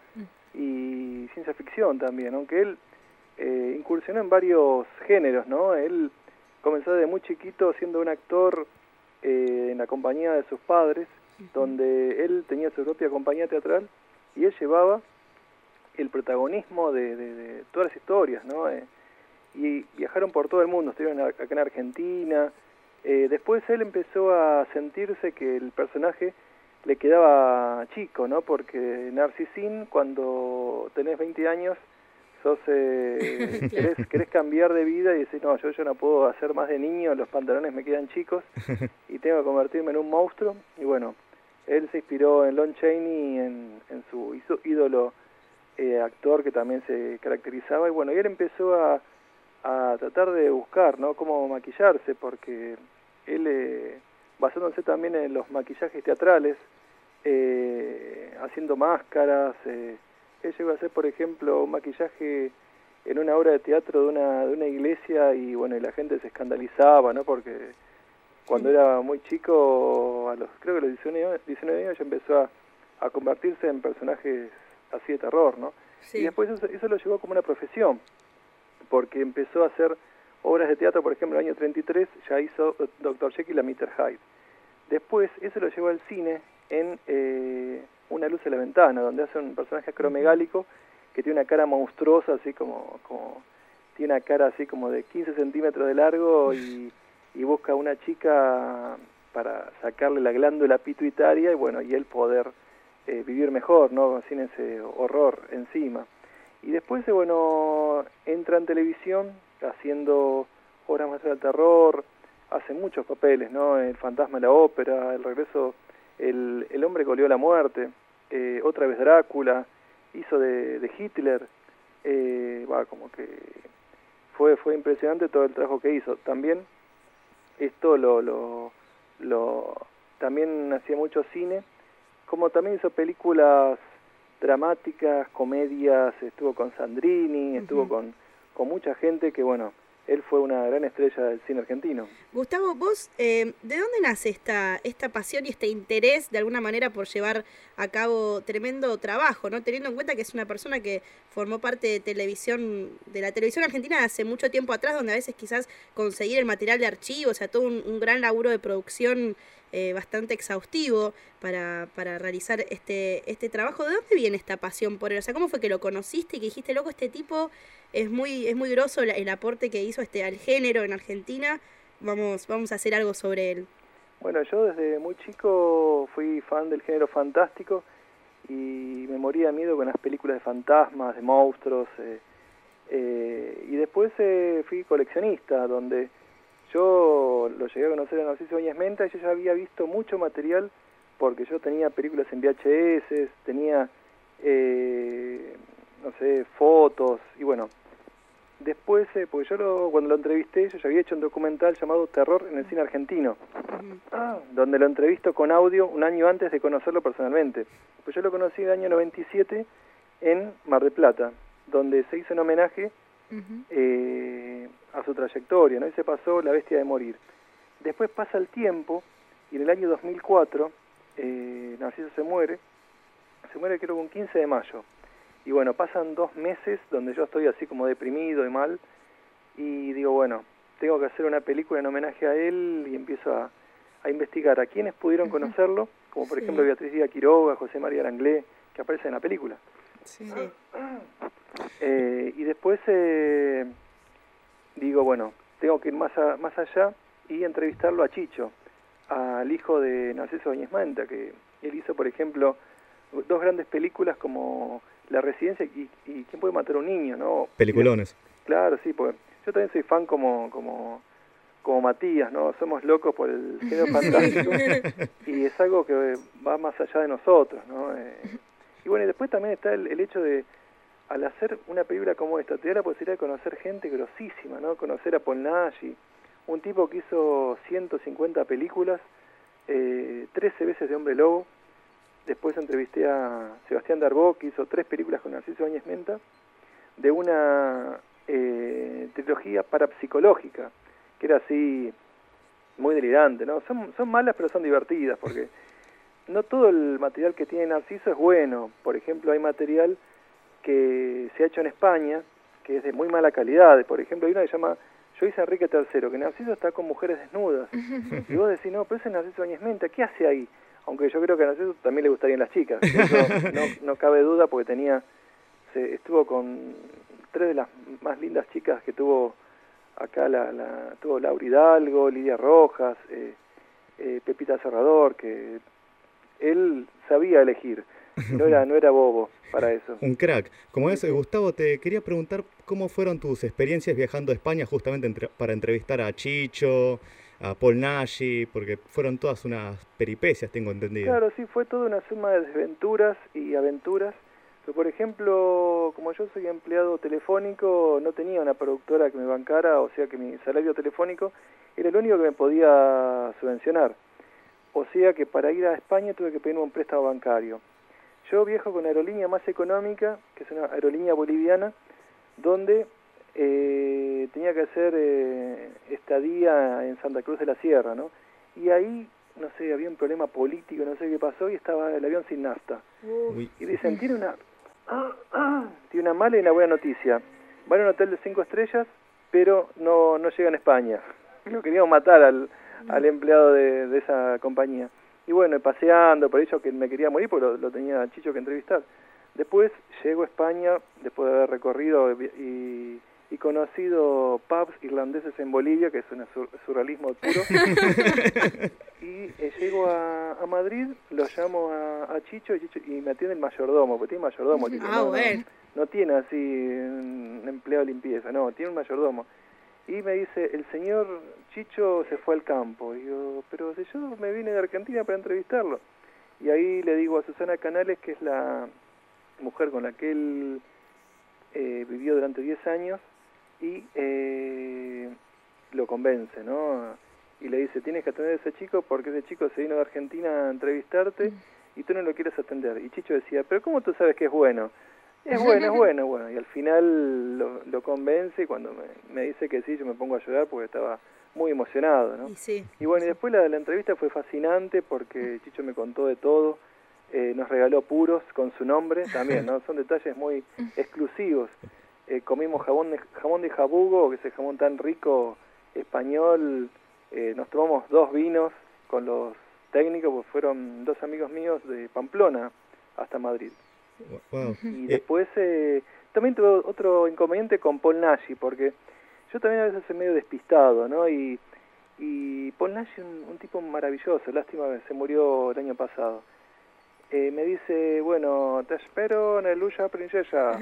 y ciencia ficción también, aunque él eh, incursionó en varios géneros, ¿no? Él comenzó desde muy chiquito siendo un actor eh, en la compañía de sus padres, donde él tenía su propia compañía teatral y él llevaba el protagonismo de, de, de todas las historias, ¿no? Eh, y viajaron por todo el mundo, estuvieron acá en Argentina. Eh, después él empezó a sentirse que el personaje le quedaba chico, ¿no? Porque Narcisín, cuando tenés veinte años, sos eh, querés, querés cambiar de vida y decís, no, yo, yo no puedo hacer más de niño, los pantalones me quedan chicos y tengo que convertirme en un monstruo. Y bueno, él se inspiró en Lon Chaney, en, en su ídolo eh, actor que también se caracterizaba. Y bueno, y él empezó a a tratar de buscar, ¿no?, cómo maquillarse, porque él, eh, basándose también en los maquillajes teatrales, eh, haciendo máscaras, eh, él llegó a hacer, por ejemplo, un maquillaje en una obra de teatro de una, de una iglesia y, bueno, y la gente se escandalizaba, ¿no?, porque cuando era muy chico, a los creo que a los diecinueve años, ya empezó a, a convertirse en personajes así de terror, ¿no? Sí. Y después eso, eso lo llevó como una profesión, porque empezó a hacer obras de teatro, por ejemplo, en el año treinta y tres ya hizo doctor Jekyll y mister Hyde. Después eso lo llevó al cine en eh, Una luz en la ventana, donde hace un personaje acromegálico que tiene una cara monstruosa, así como, como tiene una cara así como de quince centímetros de largo y, y busca a una chica para sacarle la glándula pituitaria y bueno, y él poder eh, vivir mejor, ¿no?, sin ese horror encima. Y después, bueno, entra en televisión haciendo obras maestras del terror, hace muchos papeles, ¿no? El fantasma de la ópera, el regreso, el, el hombre que olió la muerte, eh, otra vez Drácula, hizo de, de Hitler, eh, va, como que fue fue impresionante todo el trabajo que hizo. También esto lo, lo, lo también hacía mucho cine, como también hizo películas dramáticas, comedias, estuvo con Sandrini, estuvo uh-huh. con, con mucha gente que, bueno, él fue una gran estrella del cine argentino. Gustavo, vos, eh, ¿de dónde nace esta esta pasión y este interés, de alguna manera, por llevar a cabo tremendo trabajo, ¿no? Teniendo en cuenta que es una persona que formó parte de televisión, de la televisión argentina hace mucho tiempo atrás, donde a veces quizás conseguir el material de archivo, o sea, todo un, un gran laburo de producción eh, bastante exhaustivo para, para realizar este este trabajo. ¿De dónde viene esta pasión por él? O sea, ¿cómo fue que lo conociste y que dijiste, loco, este tipo es muy es muy groso el, el aporte que hizo este al género en Argentina, vamos vamos a hacer algo sobre él? Bueno, yo desde muy chico fui fan del género fantástico y me moría de miedo con las películas de fantasmas, de monstruos, eh, eh, y después eh, fui coleccionista, donde yo lo llegué a conocer a Narciso Ibáñez Menta y yo ya había visto mucho material porque yo tenía películas en V H S, tenía, eh, no sé, fotos, y bueno, después, eh, porque yo lo, cuando lo entrevisté, yo ya había hecho un documental llamado Terror en el cine argentino, uh-huh. donde lo entrevisto con audio un año antes de conocerlo personalmente. Pues yo lo conocí en el año noventa y siete en Mar del Plata, donde se hizo un homenaje uh-huh. eh, a su trayectoria, ¿no? Y se pasó La Bestia de Morir. Después pasa el tiempo, y en el año dos mil cuatro, eh, Narciso se muere, se muere creo que un quince de mayo. Y bueno, pasan dos meses donde yo estoy así como deprimido y mal, y digo, bueno, tengo que hacer una película en homenaje a él, y empiezo a, a investigar a quienes pudieron conocerlo, como por sí. ejemplo Beatriz Díaz Quiroga, José María Aranglé, que aparecen en la película. Sí. Eh, y después eh, digo, bueno, tengo que ir más, a, más allá y entrevistarlo a Chicho, al hijo de Narciso Ibáñez Menta, que él hizo, por ejemplo, dos grandes películas como La Residencia y, y ¿Quién puede matar a un niño?, ¿no? Peliculones. Y, claro, sí, pues yo también soy fan como como como Matías, ¿no? Somos locos por el género fantástico y es algo que va más allá de nosotros, ¿no? Eh, y bueno, y después también está el, el hecho de, al hacer una película como esta, te da la posibilidad de conocer gente grosísima, ¿no? Conocer a Paul Nagy, un tipo que hizo ciento cincuenta películas, eh, trece veces de Hombre Lobo. Después entrevisté a Sebastián Darbó, que hizo tres películas con Narciso Ibáñez Menta, de una eh, trilogía parapsicológica, que era así muy delirante, ¿no? Son, son malas, pero son divertidas, porque no todo el material que tiene Narciso es bueno. Por ejemplo, hay material que se ha hecho en España, que es de muy mala calidad. Por ejemplo, hay una que se llama Yo hice Enrique tercero, que Narciso está con mujeres desnudas. Y vos decís, no, pero ese es Narciso Ibáñez Menta, ¿qué hace ahí? Aunque yo creo que a Narciso también le gustarían las chicas. Eso no, no cabe duda, porque tenía se, estuvo con tres de las más lindas chicas que tuvo acá, la, la tuvo Laura Hidalgo, Lidia Rojas, eh, eh, Pepita Serrador, que él sabía elegir, no era, no era bobo para eso. Un crack. Como es, Gustavo, te quería preguntar cómo fueron tus experiencias viajando a España justamente entre, para entrevistar a Chicho, a Paul Nagy, porque fueron todas unas peripecias, tengo entendido. Claro, sí, fue toda una suma de desventuras y aventuras. Pero, por ejemplo, como yo soy empleado telefónico, no tenía una productora que me bancara, o sea que mi salario telefónico era el único que me podía subvencionar. O sea que para ir a España tuve que pedirme un préstamo bancario. Yo viajo con la aerolínea más económica, que es una aerolínea boliviana, donde eh, tenía que hacer eh, estadía en Santa Cruz de la Sierra, ¿no? Y ahí, no sé, había un problema político, no sé qué pasó, y estaba el avión sin nafta. Uy. Y dicen, tiene una, tiene una mala y una buena noticia. Van a un hotel de cinco estrellas, pero no, no llega a España. Lo queríamos matar al, al empleado de, de esa compañía. Y bueno, paseando, por ello que me quería morir, porque lo, lo tenía Chicho que entrevistar. Después llego a España, después de haber recorrido y, y conocido pubs irlandeses en Bolivia, que es un sur, surrealismo puro. Y eh, llego a, a Madrid, lo llamo a, a Chicho, y Chicho y me atiende el mayordomo, porque tiene mayordomo. Chicho, Ah, no, bueno. no, no tiene así un empleado de limpieza, no, tiene un mayordomo. Y me dice, el señor Chicho se fue al campo. Y yo, pero si yo me vine de Argentina para entrevistarlo. Y ahí le digo a Susana Canales, que es la mujer con la que él eh, vivió durante diez años, y eh, lo convence, ¿no? Y le dice, tienes que atender a ese chico porque ese chico se vino de Argentina a entrevistarte y tú no lo quieres atender. Y Chicho decía, pero ¿cómo tú sabes que es bueno? Es bueno, es bueno, es bueno. Y al final lo, lo convence, y cuando me, me dice que sí, yo me pongo a llorar porque estaba muy emocionado, ¿no? Y, sí, y bueno, sí. y después la, la entrevista fue fascinante porque Chicho me contó de todo, eh, nos regaló puros con su nombre también, ¿no? Son detalles muy exclusivos. Eh, comimos jamón de, jamón de jabugo, que es el jamón tan rico español. Eh, nos tomamos dos vinos con los técnicos, pues fueron dos amigos míos de Pamplona hasta Madrid. Wow. Y después eh, también tuve otro inconveniente con Paul Nagy, porque yo también a veces soy medio despistado, ¿no? Y, y Paul Nagy es un, un tipo maravilloso, lástima que se murió el año pasado. Eh, me dice, bueno, te espero en el Lucha Princesa.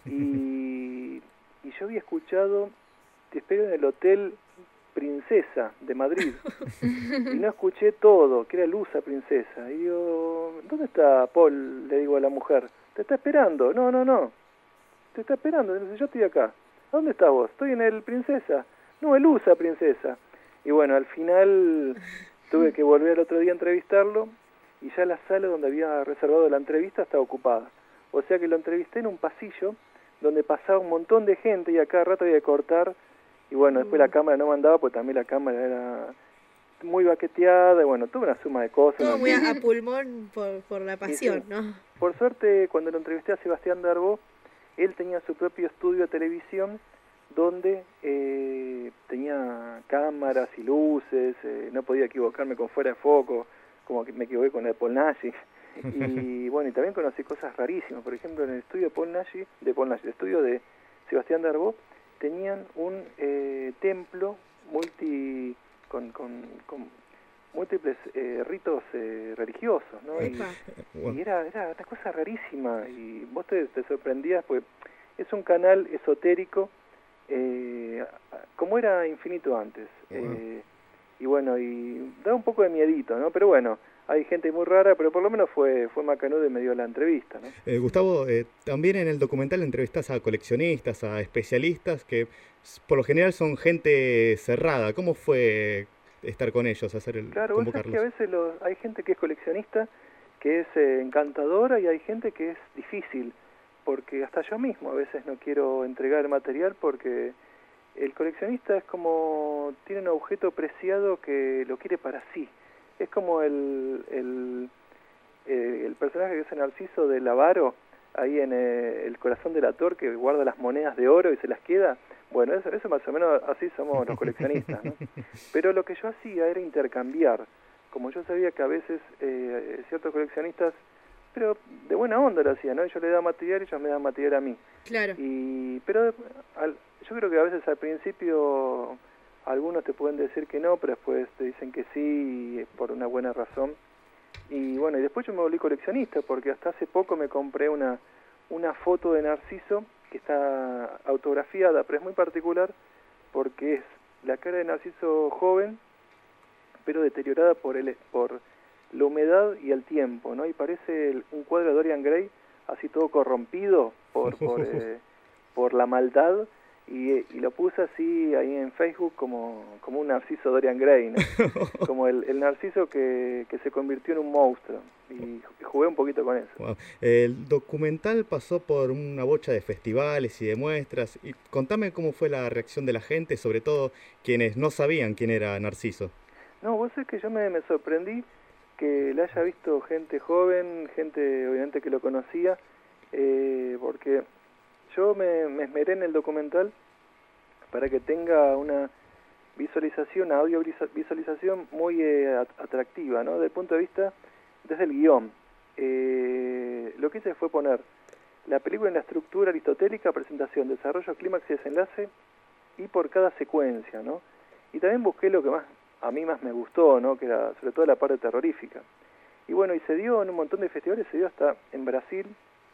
Y, y yo había escuchado, te espero en el Hotel Princesa de Madrid. Y no escuché todo, que era Lusa Princesa. Y digo, ¿dónde está Paul? Le digo a la mujer. ¿Te está esperando? No, no, no. Te está esperando. Entonces, yo estoy acá. ¿Dónde estás vos? Estoy en el Princesa. No, el Lusa Princesa. Y bueno, al final tuve que volver el otro día a entrevistarlo, y ya la sala donde había reservado la entrevista estaba ocupada. O sea que lo entrevisté en un pasillo donde pasaba un montón de gente, y a cada rato había que cortar. Y bueno, después la cámara no mandaba, pues también la cámara era muy baqueteada, y bueno, tuve una suma de cosas. Todo ¿no? muy a, a pulmón por, por la pasión, sí. ¿no? Por suerte, cuando lo entrevisté a Sebastián Darbó, él tenía su propio estudio de televisión donde eh, tenía cámaras y luces, eh, no podía equivocarme con fuera de foco, como que me equivoqué con el Paul Nagy. Y bueno, y también conocí cosas rarísimas. Por ejemplo, en el estudio de Paul Nagy, de Paul Nagy, el estudio de Sebastián Darbó, tenían un eh, templo multi con, con, con múltiples eh, ritos eh, religiosos, ¿no? Y, y era, era una cosa rarísima, y vos te, te sorprendías, pues es un canal esotérico, eh, como era Infinito antes, eh, y bueno, y da un poco de miedito, ¿no? Pero bueno, hay gente muy rara, pero por lo menos fue fue macanudo y me dio la entrevista, ¿no? Eh, Gustavo, eh, también en el documental entrevistas a coleccionistas, a especialistas, que s- por lo general son gente cerrada. ¿Cómo fue estar con ellos, hacer el Claro, vos sabés que a convocarlos? veces los, hay gente que es coleccionista, que es eh, encantadora, y hay gente que es difícil, porque hasta yo mismo a veces no quiero entregar el material porque el coleccionista es como, tiene un objeto preciado que lo quiere para sí. Es como el, el, eh, el personaje que es el Narciso del Avaro, ahí en eh, El corazón del ator, que guarda las monedas de oro y se las queda. Bueno, eso, eso más o menos así somos los coleccionistas, ¿no? Pero lo que yo hacía era intercambiar. Como yo sabía que a veces eh, ciertos coleccionistas, pero de buena onda lo hacían, ¿no? Yo le daba material y ellos me daban material a mí. Claro. Y pero al, yo creo que a veces al principio algunos te pueden decir que no, pero después te dicen que sí por una buena razón. Y bueno, y después yo me volví coleccionista porque hasta hace poco me compré una una foto de Narciso que está autografiada, pero es muy particular porque es la cara de Narciso joven, pero deteriorada por el por la humedad y el tiempo, ¿no? Y parece el, un cuadro de Dorian Gray, así todo corrompido por por, eh, por la maldad, y, y lo puse así ahí en Facebook como, como un Narciso Dorian Gray, ¿no? Como el, el Narciso que, que se convirtió en un monstruo, y jugué un poquito con eso. Wow. El documental pasó por una bocha de festivales y de muestras. Y contame cómo fue la reacción de la gente, sobre todo quienes no sabían quién era Narciso. No, vos sabés que yo me, me sorprendí que la haya visto gente joven, gente obviamente que lo conocía, eh, porque yo me, me esmeré en el documental para que tenga una visualización, una audio visualización muy eh, atractiva, ¿no? Desde el punto de vista, desde el guión. Eh, lo que hice fue poner la película en la estructura aristotélica, presentación, desarrollo, clímax y desenlace, y por cada secuencia, ¿no? Y también busqué lo que más a mí más me gustó, ¿no? Que era sobre todo la parte terrorífica. Y bueno, y se dio en un montón de festivales, se dio hasta en Brasil,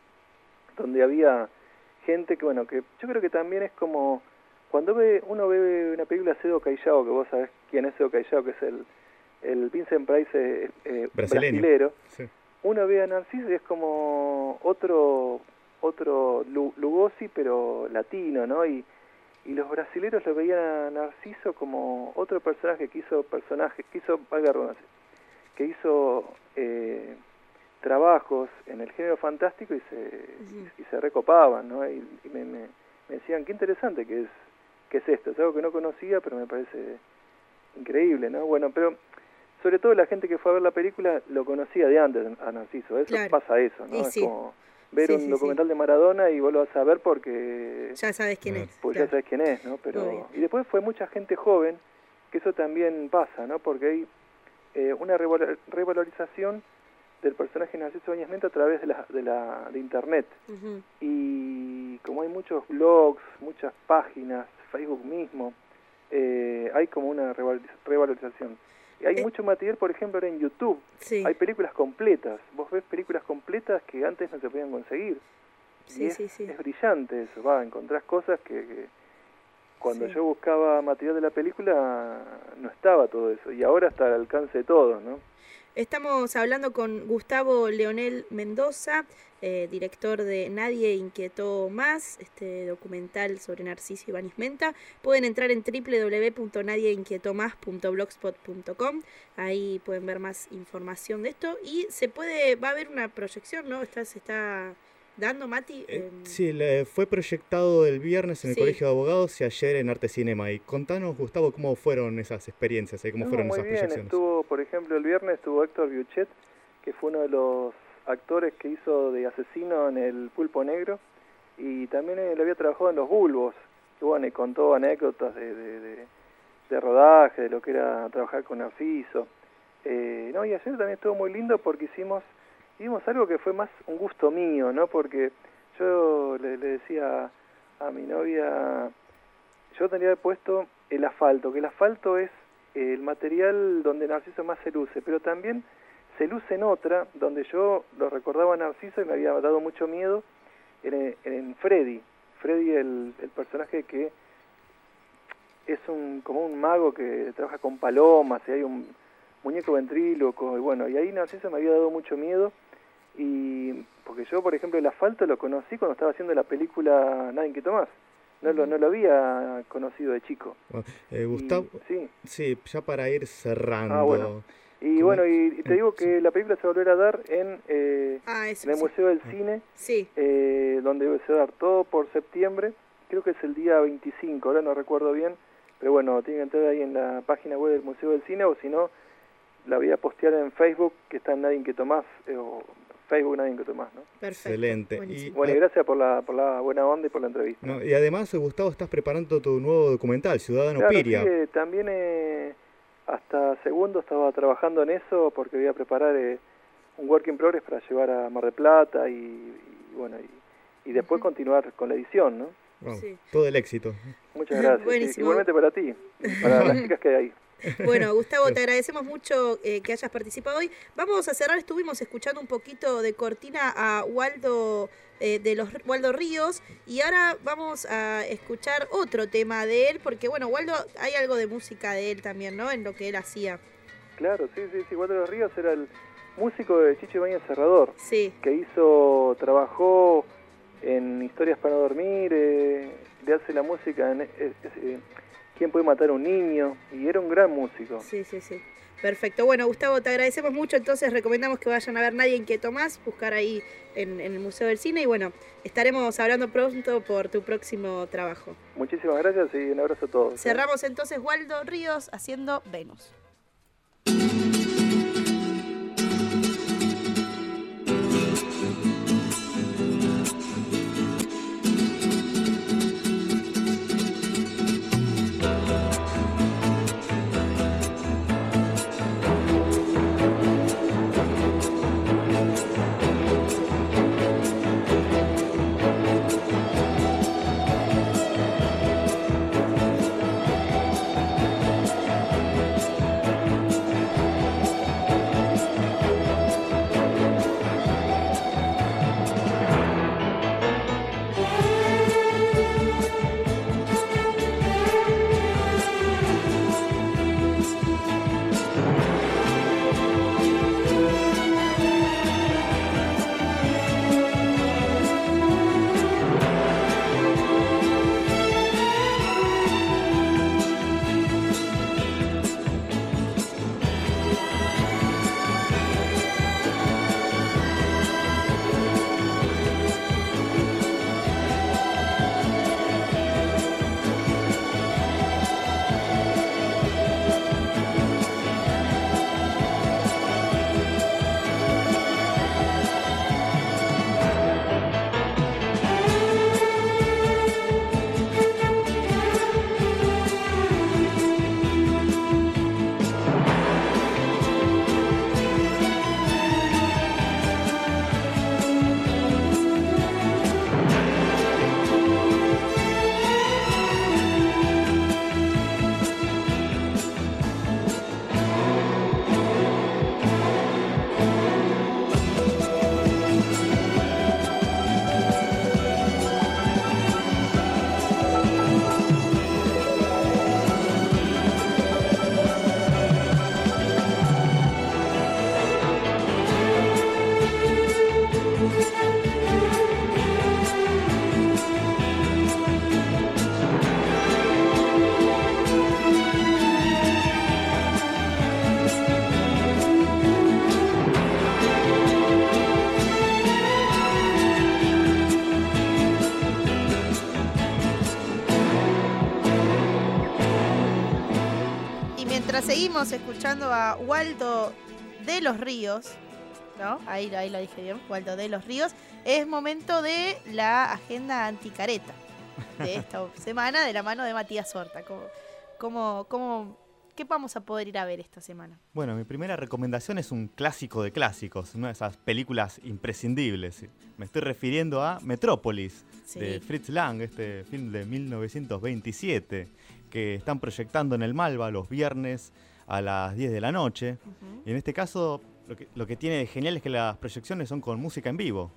donde había gente que, bueno, que yo creo que también es como cuando ve uno ve una película de Cedo Callao, que vos sabés quién es Cedo Callao, que es el, el Vincent Price eh, eh, brasilero, sí. Uno ve a Narciso y es como otro otro Lugosi, pero latino, ¿no? Y y los brasileros lo veían a Narciso como otro personaje que hizo personaje, que hizo, valga redundancia, que hizo eh, trabajos en el género fantástico y se uh-huh. y se recopaban, ¿no? Y, y me, me, me decían, qué interesante que es que es esto, es algo que no conocía, pero me parece increíble, ¿no? Bueno, pero sobre todo la gente que fue a ver la película lo conocía de antes a Narciso, eso claro. Pasa eso, ¿no? Sí, es sí. como ver sí, un sí, documental sí. de Maradona y vos lo vas a ver porque ya sabes quién es, pues claro. ya sabes quién es, ¿no? Pero y después fue mucha gente joven, que eso también pasa, ¿no? Porque hay eh, una revalorización del personaje Narciso Ibáñez Menta a través de la de la de internet. Uh-huh. Y como hay muchos blogs, muchas páginas, Facebook mismo, eh, hay como una revalorización. Y hay eh. mucho material, por ejemplo, ahora en YouTube. Sí. Hay películas completas. Vos ves películas completas que antes no se podían conseguir. Sí, y es, sí, sí. es brillante eso. Va, encontrás cosas que, que cuando sí. yo buscaba material de la película no estaba todo eso. Y ahora está al alcance de todos, ¿no? Estamos hablando con Gustavo Leonel Mendoza, eh, director de Nadie Inquietó Más, este documental sobre Narciso Ibáñez Menta. Pueden entrar en doble u doble u doble u punto nadie inquietó más punto blogspot punto com. Ahí pueden ver más información de esto. Y se puede, va a haber una proyección, ¿no? Está, se está dando, Mati. Eh, sí, le fue proyectado el viernes en el sí. Colegio de Abogados y ayer en Arte Cinema. Y contanos, Gustavo, cómo fueron esas experiencias y cómo no, fueron muy esas bien. proyecciones. Estuvo, por ejemplo, el viernes estuvo Héctor Buchet, que fue uno de los actores que hizo de asesino en El Pulpo Negro, y también él había trabajado en Los Bulbos, y bueno, y contó anécdotas de, de, de, de rodaje, de lo que era trabajar con Narciso. Eh, no, y ayer también estuvo muy lindo porque hicimos hicimos algo que fue más un gusto mío, ¿no? Porque yo le, le decía a mi novia, yo tendría puesto el asfalto, que el asfalto es el material donde Narciso más se luce, pero también se luce en otra, donde yo lo recordaba a Narciso y me había dado mucho miedo, en, en Freddy. Freddy, el, el personaje que es un como un mago que trabaja con palomas y hay un muñeco ventríloco y bueno, y ahí no sé, eso me había dado mucho miedo y porque yo, por ejemplo, el asfalto lo conocí cuando estaba haciendo la película Nada Inquieto Más. No lo, no lo había conocido de chico. Bueno, eh, Gustavo, Y- sí. sí, ya para ir cerrando. Ah, bueno. Y ¿Cómo? bueno, y, y te digo Sí. que la película se va a volver a dar en, eh, Ah, eso en el sí. Museo del Cine, Sí. eh, donde se va a dar todo por septiembre. Creo que es el día veinticinco, ahora no recuerdo bien. Pero bueno, tienen que entrar ahí en la página web del Museo del Cine o si no, la voy a postear en Facebook, que está en Nadie Inquieto Más, eh, o Facebook Nadie Inquieto Más, ¿no? Perfecto. Excelente. Y, Buenísimo. Bueno, y gracias por la, por la buena onda y por la entrevista. no, y además, Gustavo, estás preparando tu nuevo documental, Ciudadano Claro, Piria. sí, eh, también eh, hasta segundo estaba trabajando en eso porque voy a preparar eh, un work in progress para llevar a Mar del Plata y, y bueno, y, y después continuar con la edición, ¿no? Vamos, Sí. todo el éxito. Muchas gracias. sí, Buenísimo. igualmente para ti, para las chicas que hay ahí. Bueno, Gustavo, te agradecemos mucho eh, que hayas participado hoy. Vamos a cerrar, estuvimos escuchando un poquito de cortina a Waldo eh, de los Waldo Ríos y ahora vamos a escuchar otro tema de él, porque bueno, Waldo, hay algo de música de él también, ¿no? En lo que él hacía. Claro, sí, sí, sí. Waldo de los Ríos era el músico de Chicho Ibáñez Serrador, Sí, que hizo, trabajó en Historias para no dormir, eh, le hace la música en eh, eh, ¿Quién puede matar a un niño? Y era un gran músico. sí, sí, sí. Perfecto. Bueno, Gustavo, te agradecemos mucho. Entonces recomendamos que vayan a ver Nadie Inquieto Más, buscar ahí en, en el Museo del Cine. Y bueno, estaremos hablando pronto por tu próximo trabajo. Muchísimas gracias y un abrazo a todos. ¿eh? Cerramos entonces Waldo Ríos haciendo Venus. Seguimos escuchando a Waldo de los Ríos, ¿no? Ahí, ahí lo dije bien, Waldo de los Ríos. Es momento de la agenda anticareta de esta semana, de la mano de Matías Horta. ¿Cómo, cómo, cómo, ¿Qué vamos a poder ir a ver esta semana? Bueno, mi primera recomendación es un clásico de clásicos, una de esas películas imprescindibles. Me estoy refiriendo a Metrópolis, Sí. de Fritz Lang, este film de mil novecientos veintisiete, que están proyectando en el Malva los viernes a las diez de la noche. Uh-huh. Y en este caso, lo que, lo que tiene de genial es que las proyecciones son con música en vivo.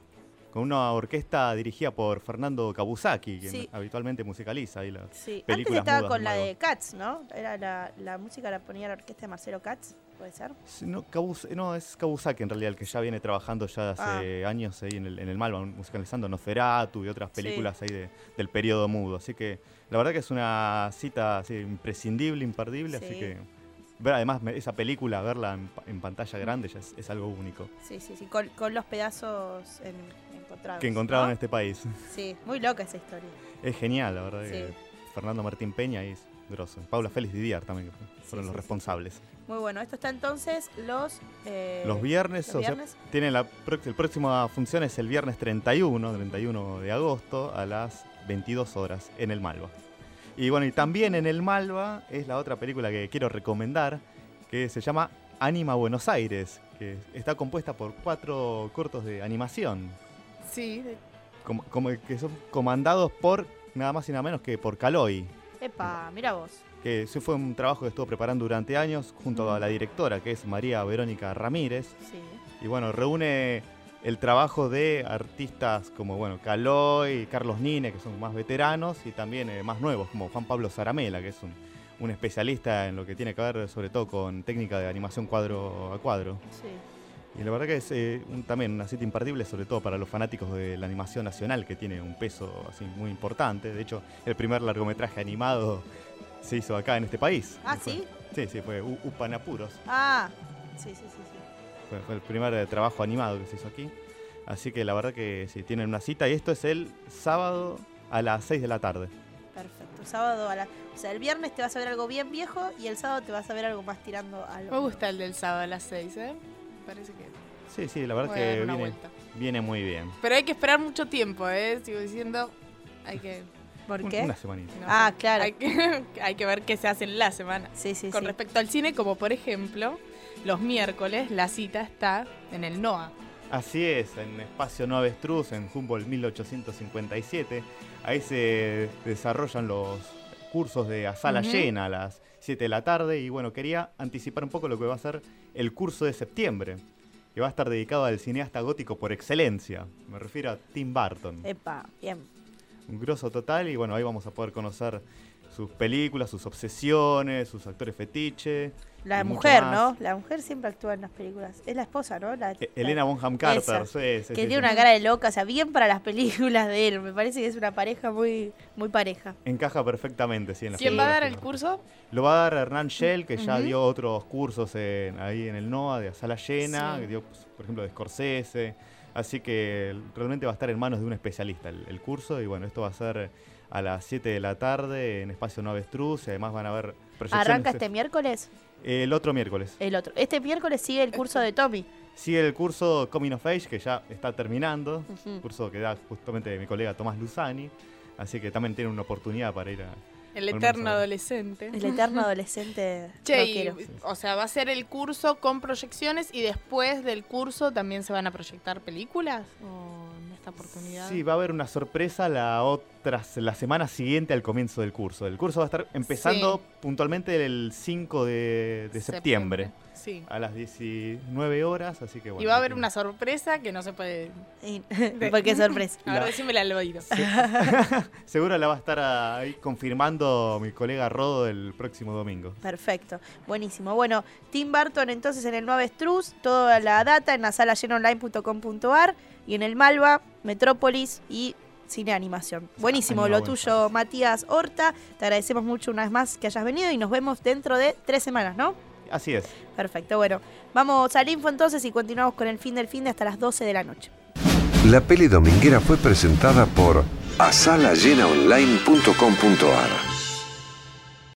con una orquesta dirigida por Fernando Kabusaki, que Sí. habitualmente musicaliza ahí las Sí, antes películas estaba mudas con la nuevas. de Cats, ¿no? Era la, la música la ponía la orquesta de Marcelo Katz, ¿puede ser? Sí, No, Kabus- no, es Kabusaki en realidad, el que ya viene trabajando ya hace Ah. años ahí en el, en el Malva, musicalizando Nosferatu y otras películas ahí de- del periodo mudo. Así que la verdad que es una cita así, imprescindible, imperdible, Sí. así que ver además me- esa película, verla en, pa- en pantalla grande ya es, es algo único Sí, sí, sí, con, con los pedazos en- encontrados. que encontraron ¿no? en este país. Sí, muy loca esa historia. Es genial, la verdad Sí. que Fernando Martín Peña es grosso. Paula Félix Didier también, que fueron sí, los sí. responsables. Muy bueno, esto está entonces los... eh, Los viernes, los o sea, viernes. tienen la, prox- el próxima función es el viernes treinta y uno, treinta y uno de agosto a las veintidós horas en el Malva. Y bueno, y también en el Malva es la otra película que quiero recomendar, que se llama Anima Buenos Aires, que está compuesta por cuatro cortos de animación, Sí, como, como que son comandados por nada más y nada menos que por Caloi, Epa, mira vos. que ese fue un trabajo que estuvo preparando durante años junto a la directora, que es María Verónica Ramírez. Sí. Y bueno, reúne el trabajo de artistas como, bueno, Caloi, Carlos Nine, que son más veteranos, y también eh, más nuevos, como Juan Pablo Zaramela, que es un, un especialista en lo que tiene que ver sobre todo con técnica de animación cuadro a cuadro. Sí. Y la verdad que es eh, un- también una cita imperdible, sobre todo para los fanáticos de la animación nacional, que tiene un peso así muy importante. De hecho, el primer largometraje animado se hizo acá en este país. Ah, Fue- ¿sí? Sí, sí, fue U- Upanapuros. Ah, sí, sí, sí, sí. Fue, fue el primer eh, trabajo animado que se hizo aquí. Así que la verdad que sí, tienen una cita y esto es el sábado a las seis de la tarde. Perfecto. Sábado a la... O sea, el viernes te vas a ver algo bien viejo y el sábado te vas a ver algo más tirando a lo... me gusta el del sábado a las seis, ¿eh? Parece que... Sí, sí, la verdad Voy a dar que una viene, vuelta. viene muy bien. Pero hay que esperar mucho tiempo, ¿eh? Sigo diciendo, hay que... ¿Por Un- qué? Una semanita. no Ah, sé, claro. Hay que, hay que ver qué se hace en la semana. Sí, sí, Con sí. respecto al cine, como por ejemplo, los miércoles la cita está en el N O A. Así es, en Espacio Nueva Avestruz, en Humboldt mil ochocientos cincuenta y siete. Ahí se desarrollan los cursos de a sala Ujú. llena a las siete de la tarde. Y bueno, quería anticipar un poco lo que va a ser el curso de septiembre, que va a estar dedicado al cineasta gótico por excelencia. Me refiero a Tim Burton. Epa, bien. Un grosso total y bueno, ahí vamos a poder conocer sus películas, sus obsesiones, sus actores fetiche. La y mucho mujer, más. ¿no? La mujer siempre actúa en las películas. Es la esposa, ¿no? La, E- Elena Bonham Carter, sí, sí, que sí, tiene sí. una cara de loca, o sea, bien para las películas de él. Me parece que es una pareja muy, muy pareja. Encaja perfectamente, sí, en las ¿Quién va a dar películas el de Tim Burton. curso? Lo va a dar Hernán Shell, que ya Ujú. dio otros cursos en- ahí en el N O A de a sala llena, Sí. que dio, pues, por ejemplo, de Scorsese. Así que realmente va a estar en manos de un especialista el, el curso. Y bueno, esto va a ser a las siete de la tarde en Espacio Nueva Avestruz. Y además van a haber proyecciones. ¿Arranca este miércoles? El otro miércoles. El otro. Este miércoles sigue el curso de Tommy. Sigue el curso Coming of Age, que ya está terminando. Ujú. Curso que da justamente mi colega Tomás Luzani. Así que también tiene una oportunidad para ir a... El Volvemos eterno a ver. adolescente. El eterno adolescente Che, y, rockero. o sea, va a ser el curso con proyecciones y después del curso también se van a proyectar películas o en esta oportunidad. Sí, va a haber una sorpresa la otra, la semana siguiente al comienzo del curso. El curso va a estar empezando Sí. puntualmente el cinco de, de septiembre, Sí. a las diecinueve horas, así que bueno. Y va a haber tiene- una sorpresa que no se puede. Y- ¿Por qué sorpresa? A ver, La- decímela al oído. Seguro la va a estar ahí confirmando mi colega Rodo el próximo domingo. Perfecto, buenísimo. Bueno, Tim Burton entonces en el Nueva Avestruz, toda la data en la sala llena online punto com punto ar y en el Malva, Metrópolis y Cine Animación. Buenísimo, Anima lo Buenos tuyo, Aires. Matías Horta. Te agradecemos mucho una vez más que hayas venido y nos vemos dentro de tres semanas, ¿no? Así es. Perfecto, bueno, vamos al info entonces y continuamos con el fin del fin de hasta las doce de la noche. La peli dominguera fue presentada por a sala llena online punto com punto ar.